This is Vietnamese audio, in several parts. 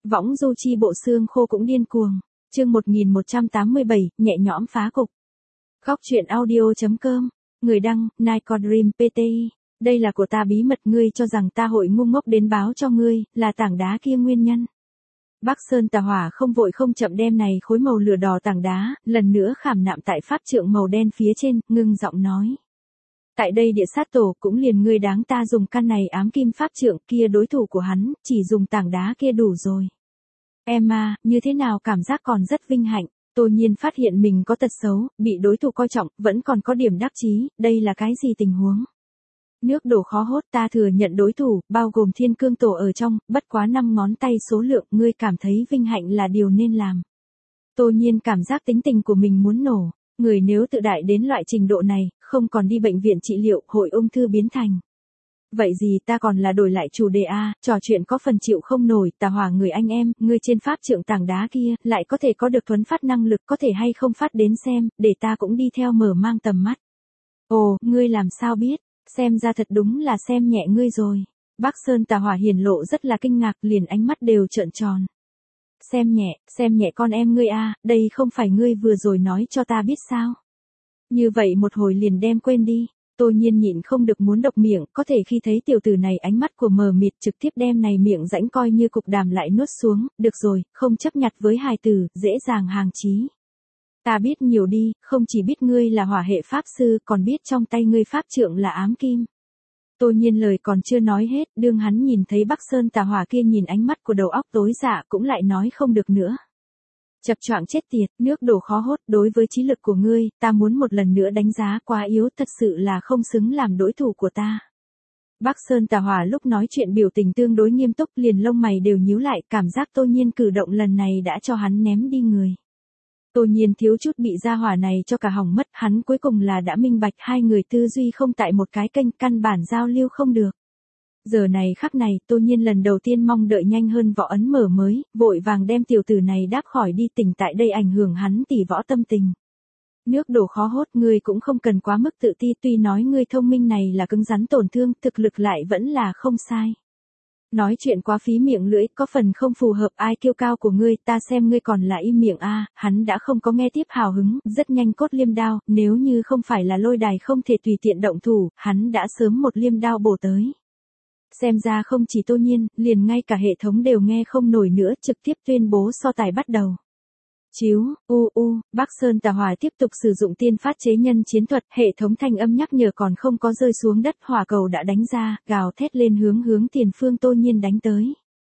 Võng du chi bộ xương khô cũng điên cuồng. Chương 1187, nhẹ nhõm phá cục. Góc truyện audio.com. Người đăng, Nicodream PTI. Đây là của ta bí mật, ngươi cho rằng ta hội ngu ngốc đến báo cho ngươi, là tảng đá kia nguyên nhân. Bắc Sơn Tà Hỏa không vội không chậm đem này khối màu lửa đỏ tảng đá, lần nữa khảm nạm tại pháp trượng màu đen phía trên, ngưng giọng nói. Tại đây địa sát tổ cũng liền ngươi đáng ta dùng căn này ám kim pháp trượng, kia đối thủ của hắn, chỉ dùng tảng đá kia đủ rồi. Emma, như thế nào cảm giác còn rất vinh hạnh, Tô Nhiên phát hiện mình có tật xấu, bị đối thủ coi trọng, vẫn còn có điểm đắc chí, đây là cái gì tình huống? Nước đổ khó hốt, ta thừa nhận đối thủ, bao gồm thiên cương tổ ở trong, bất quá 5 ngón tay số lượng, ngươi cảm thấy vinh hạnh là điều nên làm. Tô Nhiên cảm giác tính tình của mình muốn nổ, người nếu tự đại đến loại trình độ này, không còn đi bệnh viện trị liệu, hội ung thư biến thành. Vậy gì ta còn là đổi lại chủ đề a, trò chuyện có phần chịu không nổi, Tà Hỏa người anh em, ngươi trên pháp trượng tảng đá kia, lại có thể có được thuấn phát năng lực, có thể hay không phát đến xem, để ta cũng đi theo mở mang tầm mắt. Ồ, ngươi làm sao biết, xem ra thật đúng là xem nhẹ ngươi rồi. Bắc Sơn Tà Hỏa hiển lộ rất là kinh ngạc, liền ánh mắt đều trợn tròn. Xem nhẹ con em ngươi a, đây không phải ngươi vừa rồi nói cho ta biết sao. Như vậy một hồi liền đem quên đi. Tô Nhiên nhịn không được muốn độc miệng, có thể khi thấy tiểu tử này ánh mắt của mờ mịt trực tiếp đem này miệng rãnh coi như cục đàm lại nuốt xuống, được rồi, không chấp nhặt với hài tử, dễ dàng hàng chí. Ta biết nhiều đi, không chỉ biết ngươi là hỏa hệ pháp sư, còn biết trong tay ngươi pháp trượng là ám kim. Tô Nhiên lời còn chưa nói hết, đương hắn nhìn thấy Bắc Sơn Tà Hỏa kia nhìn ánh mắt của đầu óc tối dạ cũng lại nói không được nữa. Chập choạng chết tiệt, nước đổ khó hốt, đối với trí lực của ngươi, ta muốn một lần nữa đánh giá quá yếu, thật sự là không xứng làm đối thủ của ta. Bắc Sơn Tà Hỏa lúc nói chuyện biểu tình tương đối nghiêm túc, liền lông mày đều nhíu lại, cảm giác Tô Nhiên cử động lần này đã cho hắn ném đi người. Tô Nhiên thiếu chút bị gia hỏa này cho cả hỏng mất, hắn cuối cùng là đã minh bạch hai người tư duy không tại một cái kênh, căn bản giao lưu không được. Giờ này khắc này, Tô Nhiên lần đầu tiên mong đợi nhanh hơn võ ấn mở mới, vội vàng đem tiểu tử này đáp khỏi đi, tình tại đây ảnh hưởng hắn tỷ võ tâm tình. Nước đổ khó hốt, ngươi cũng không cần quá mức tự ti, tuy nói ngươi thông minh này là cứng rắn tổn thương, thực lực lại vẫn là không sai. Nói chuyện quá phí miệng lưỡi, có phần không phù hợp ai kiêu cao của ngươi, ta xem ngươi còn là im miệng a. Hắn đã không có nghe tiếp hào hứng, rất nhanh cốt liêm đao, nếu như không phải là lôi đài không thể tùy tiện động thủ, hắn đã sớm một liêm đao bổ tới. Xem ra không chỉ Tô Nhiên, liền ngay cả hệ thống đều nghe không nổi nữa, trực tiếp tuyên bố so tài bắt đầu. Chiếu, Bắc Sơn Tà Hỏa tiếp tục sử dụng tiên phát chế nhân chiến thuật, hệ thống thanh âm nhắc nhở còn không có rơi xuống đất, hỏa cầu đã đánh ra, gào thét lên hướng tiền phương Tô Nhiên đánh tới.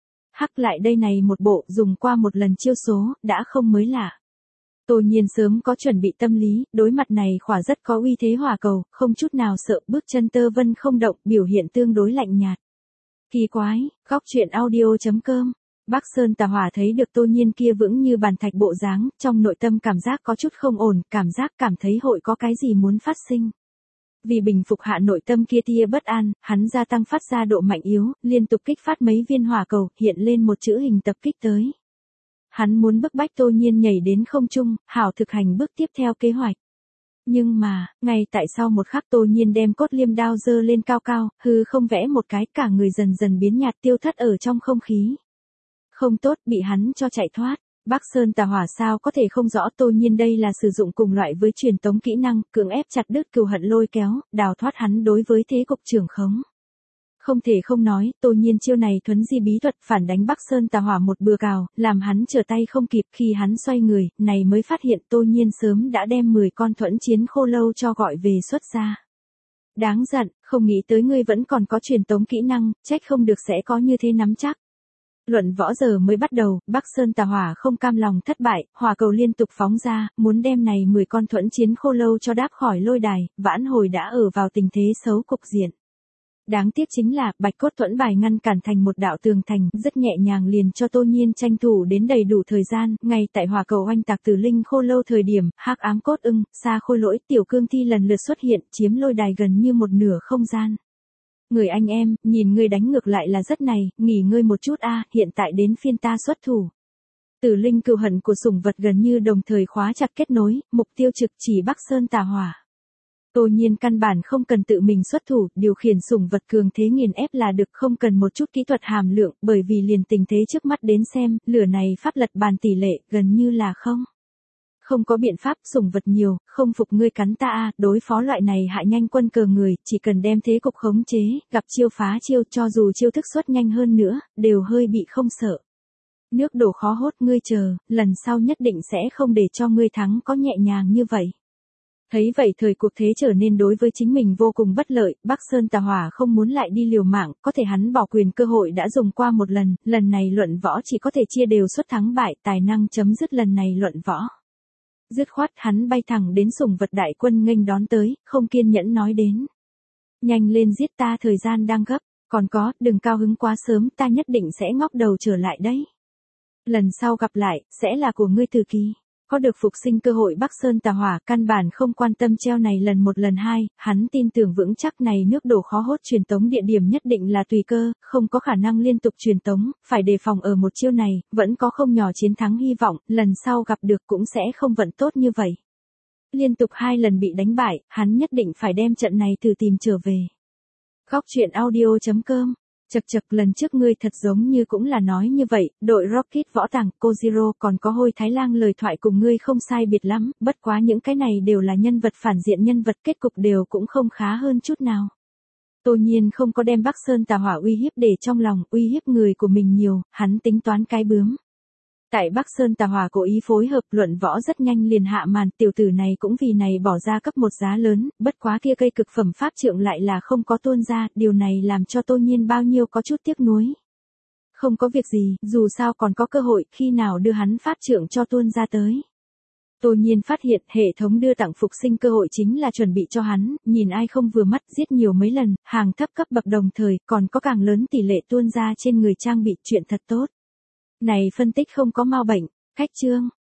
Hắc lại đây này một bộ, dùng qua một lần chiêu số, đã không mới lạ. Tô Nhiên sớm có chuẩn bị tâm lý, đối mặt này khỏa rất có uy thế hỏa cầu, không chút nào sợ, bước chân tơ vân không động, biểu hiện tương đối lạnh nhạt. Kỳ quái, góc truyện audio.com. Bắc Sơn Tà Hỏa thấy được Tô Nhiên kia vững như bàn thạch bộ dáng, trong nội tâm cảm giác có chút không ổn, cảm thấy hội có cái gì muốn phát sinh. Vì bình phục hạ nội tâm kia tia bất an, hắn gia tăng phát ra độ mạnh yếu, liên tục kích phát mấy viên hỏa cầu, hiện lên một chữ hình tập kích tới. Hắn muốn bức bách Tô Nhiên nhảy đến không trung, hảo thực hành bước tiếp theo kế hoạch. Nhưng mà, ngay tại sau một khắc Tô Nhiên đem cốt liêm đao dơ lên cao cao, hư không vẽ một cái, cả người dần dần biến nhạt tiêu thất ở trong không khí. Không tốt, bị hắn cho chạy thoát. Bắc Sơn Tà Hỏa sao có thể không rõ Tô Nhiên đây là sử dụng cùng loại với truyền tống kỹ năng, cưỡng ép chặt đứt cừu hận lôi kéo, đào thoát hắn đối với thế cục trưởng khống. Không thể không nói, Tô Nhiên chiêu này thuấn di bí thuật phản đánh Bắc Sơn Tà Hỏa một bừa cào, làm hắn trở tay không kịp, khi hắn xoay người, này mới phát hiện Tô Nhiên sớm đã đem 10 con thuẫn chiến khô lâu cho gọi về xuất ra. Đáng giận, không nghĩ tới ngươi vẫn còn có truyền tống kỹ năng, trách không được sẽ có như thế nắm chắc. Luận võ giờ mới bắt đầu, Bắc Sơn Tà Hỏa không cam lòng thất bại, hỏa cầu liên tục phóng ra, muốn đem này 10 con thuẫn chiến khô lâu cho đáp khỏi lôi đài, vãn hồi đã ở vào tình thế xấu cục diện. Đáng tiếc chính là, bạch cốt thuẫn bài ngăn cản thành một đạo tường thành, rất nhẹ nhàng liền cho Tô Nhiên tranh thủ đến đầy đủ thời gian, ngay tại hỏa cầu oanh tạc Tử Linh khô lâu thời điểm, hắc ám cốt ưng, xa khôi lỗi, tiểu cương thi lần lượt xuất hiện, chiếm lôi đài gần như một nửa không gian. Người anh em, nhìn ngươi đánh ngược lại là rất này, nghỉ ngơi một chút a, hiện tại đến phiên ta xuất thủ. Tử Linh cừu hận của sủng vật gần như đồng thời khóa chặt kết nối, mục tiêu trực chỉ Bắc Sơn Tà Hỏa. Tô Nhiên căn bản không cần tự mình xuất thủ, điều khiển sủng vật cường thế nghiền ép là được, không cần một chút kỹ thuật hàm lượng, bởi vì liền tình thế trước mắt đến xem, lửa này pháp lật bàn tỷ lệ, gần như là không. Không có biện pháp, sủng vật nhiều, không phục ngươi cắn ta a, đối phó loại này hại nhanh quân cờ người, chỉ cần đem thế cục khống chế, gặp chiêu phá chiêu, cho dù chiêu thức xuất nhanh hơn nữa, đều hơi bị không sợ. Nước đổ khó hốt, ngươi chờ, lần sau nhất định sẽ không để cho ngươi thắng có nhẹ nhàng như vậy. Thấy vậy thời cuộc thế trở nên đối với chính mình vô cùng bất lợi, Bắc Sơn Tà Hỏa không muốn lại đi liều mạng, có thể hắn bỏ quyền cơ hội đã dùng qua một lần, lần này luận võ chỉ có thể chia đều suất thắng bại, tài năng chấm dứt lần này luận võ. Dứt khoát hắn bay thẳng đến sủng vật đại quân nghênh đón tới, không kiên nhẫn nói đến. Nhanh lên giết ta, thời gian đang gấp, còn có, đừng cao hứng quá sớm, ta nhất định sẽ ngóc đầu trở lại đấy. Lần sau gặp lại, sẽ là của ngươi Từ Kỳ. Có được phục sinh cơ hội Bắc Sơn Tà Hỏa, căn bản không quan tâm treo này lần một lần hai, hắn tin tưởng vững chắc này nước đổ khó hốt truyền tống địa điểm nhất định là tùy cơ, không có khả năng liên tục truyền tống, phải đề phòng ở một chiêu này, vẫn có không nhỏ chiến thắng hy vọng, lần sau gặp được cũng sẽ không vận tốt như vậy. Liên tục 2 lần bị đánh bại, hắn nhất định phải đem trận này từ tìm trở về. Góc truyện audio.com. Chậc chậc, lần trước ngươi thật giống như cũng là nói như vậy, đội Rocket võ tàng, Kojiro còn có Hôi Thái Lang lời thoại cùng ngươi không sai biệt lắm, bất quá những cái này đều là nhân vật phản diện, nhân vật kết cục đều cũng không khá hơn chút nào. Tô Nhiên không có đem Bắc Sơn Tà Hỏa uy hiếp để trong lòng, uy hiếp người của mình nhiều, hắn tính toán cái bướm. Tại Bắc Sơn Tà Hỏa cố ý phối hợp luận võ rất nhanh liền hạ màn, tiểu tử này cũng vì này bỏ ra cấp một giá lớn, bất quá kia cây cực phẩm pháp trượng lại là không có tuôn ra, điều này làm cho Tô Nhiên bao nhiêu có chút tiếc nuối. Không có việc gì, dù sao còn có cơ hội, khi nào đưa hắn pháp trượng cho tuôn ra tới. Tô Nhiên phát hiện hệ thống đưa tặng phục sinh cơ hội chính là chuẩn bị cho hắn, nhìn ai không vừa mắt giết nhiều mấy lần, hàng thấp cấp bậc đồng thời, còn có càng lớn tỷ lệ tuôn ra trên người trang bị, chuyện thật tốt. Này phân tích không có mau bệnh, khách chương.